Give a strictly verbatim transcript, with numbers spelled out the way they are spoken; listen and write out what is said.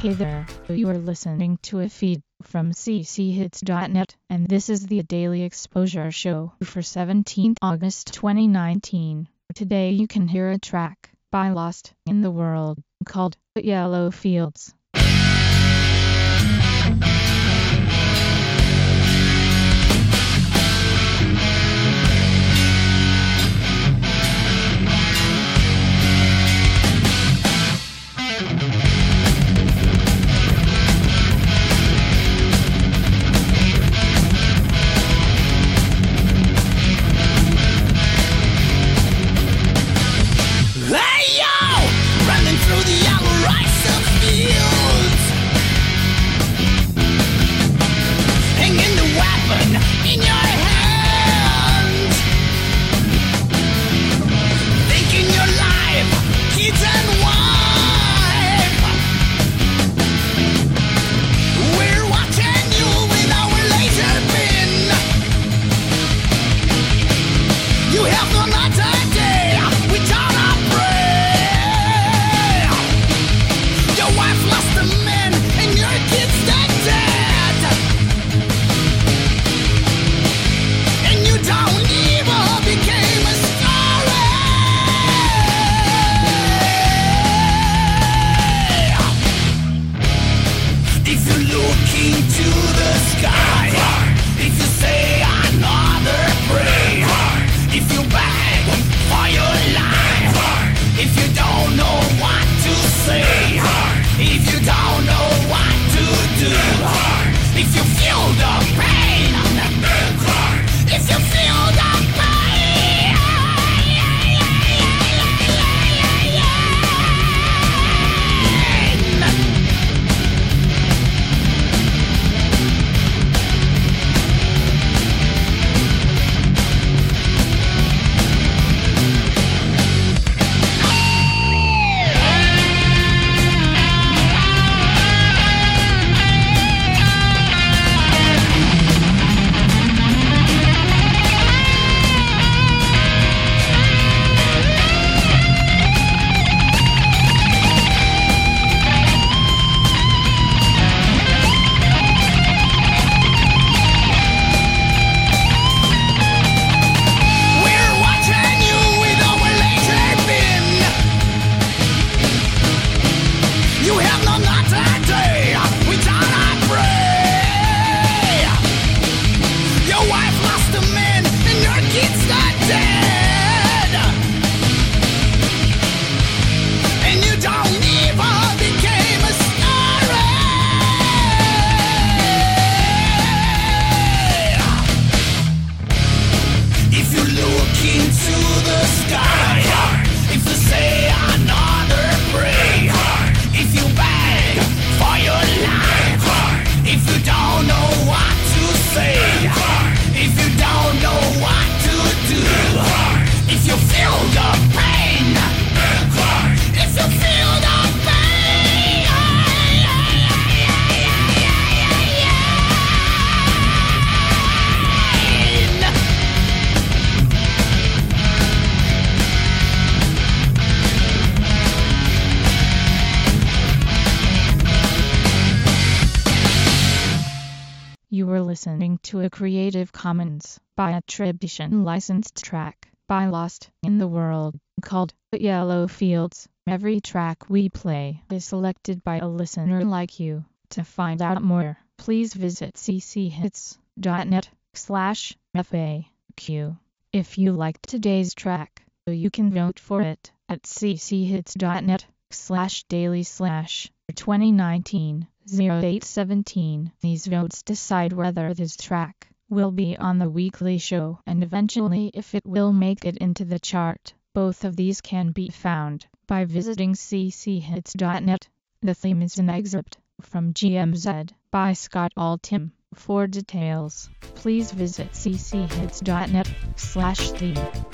Hey there, you are listening to a feed from c c hits dot net, and this is the Daily Exposure Show for seventeenth August twenty nineteen. Today you can hear a track by Lost in the World called Yellow Fields. Through the yellow rice of fields, hanging the weapon in your hand, thinking your life, kids and wife. We're watching you with our laser bin. You have no night day, we don't operate. Lost a man and your kids that dead, and you don't even became a story. If you look into the sky, if you say another prayer, if you beg for your life, if you don't know what to say, if you don't know what to do, if you feel the pain, if you feel the pain, You were listening to a Creative Commons by attribution licensed track by Lost in the World called Yellow Fields. Every track we play is selected by a listener like you. To find out more, please visit c c hits dot net slash F A Q. If you liked today's track, you can vote for it at c c hits dot net slash daily slash twenty nineteen oh eight seventeen. These votes decide whether this track will be on the weekly show and eventually if it will make it into the chart. Both of these can be found by visiting c c hits dot net. The theme is an excerpt from G M Z by Scott Altham. For details, please visit c c hits dot net slash theme.